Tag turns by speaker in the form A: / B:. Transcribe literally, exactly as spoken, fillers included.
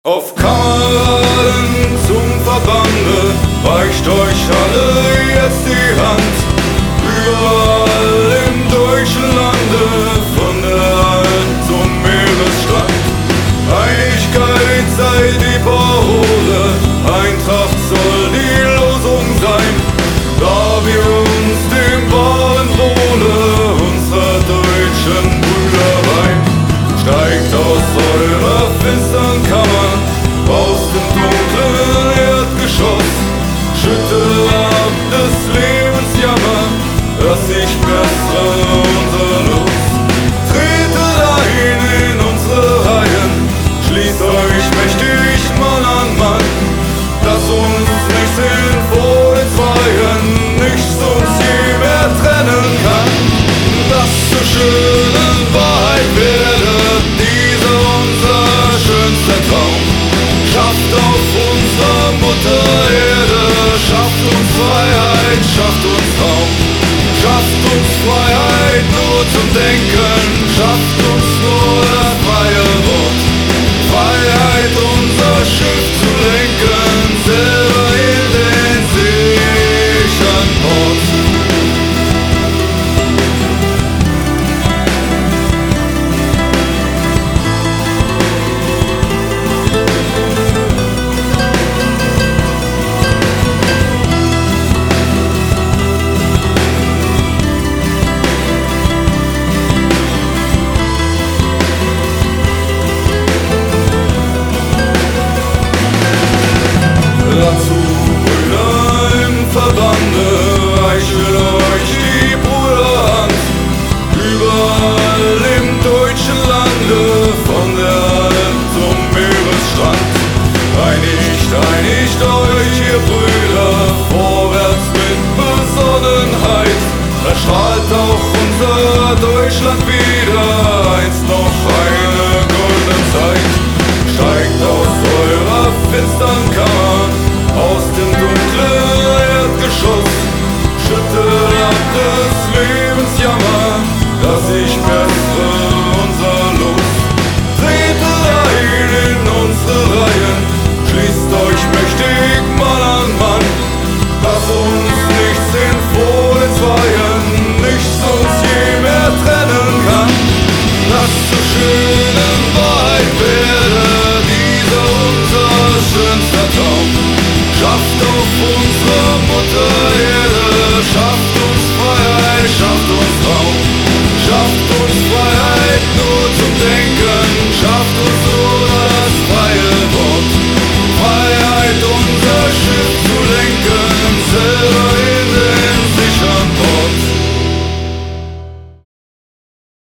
A: Auf Kameraden zum Verbande reicht euch alle jetzt die Hand. Überall im deutschen Lande, von der Alp zum Meeresstrand. Einigkeit sei die Parole, Eintracht soll die Losung sein. Da wir uns dem wahren Wohle unserer deutschen Brüder weihen. Steigt aus eurer finstern Kammer, aus dem dunklen Erdgeschoss, schüttel ab des Lebens Jammer, dass sich bessere unser Los. Tretet ein in unsere Reihen, schließt euch mächtig Mann an Mann, dass uns nichts in vor den Zweien, nichts uns je mehr trennen kann. Dass zur schönen Wahrheit werde dieser unser schönster Traum. Schafft auf unserer Mutter Erde, schafft uns Freiheit, schafft uns Raum. Schafft uns Freiheit nur zum Denken, schafft uns nur das freie Wort. Freiheit unser Schiff zu